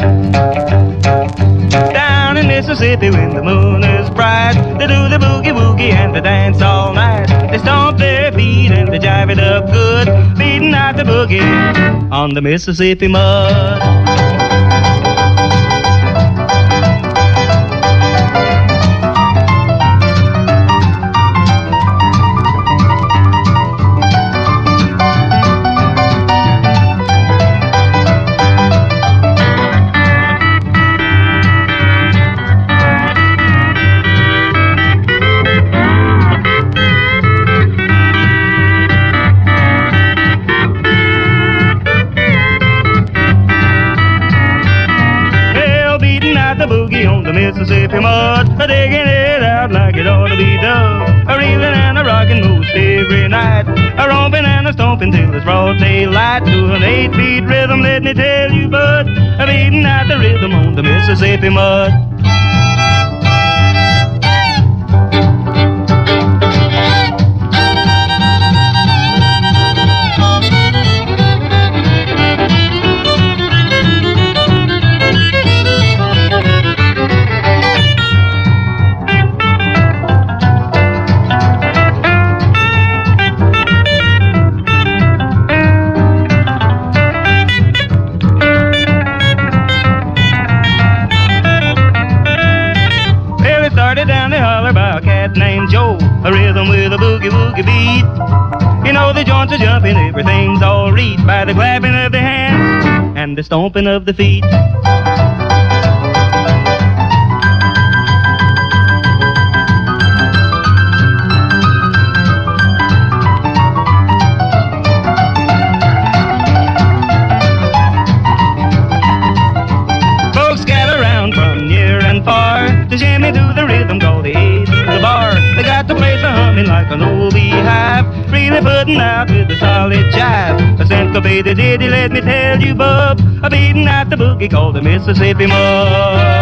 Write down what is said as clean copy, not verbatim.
Down in Mississippi when the moon is bright, they do the boogie-woogie and they dance all night. They stomp their feet and they jive it up good, beating out the boogie on the Mississippi mud. The boogie on the Mississippi mud, digging it out like it ought to be done. A reeling and a rocking most every night, a romping and a stomping till it's broad daylight. To an 8-beat rhythm, let me tell you, bud, a beating out the rhythm on the Mississippi mud. Started down the holler by a cat named Joe, a rhythm with a boogie-woogie beat. You know the joints are jumping, everything's all read by the clapping of the hands and the stomping of the feet. Folks gather round from near and far to jimmy to the rhythm called the eight the bar. They got the place a-humming like an old beehive, really putting out with a solid jive. A syncopated ditty, let me tell you, bub, a beating out the boogie called the Mississippi mud.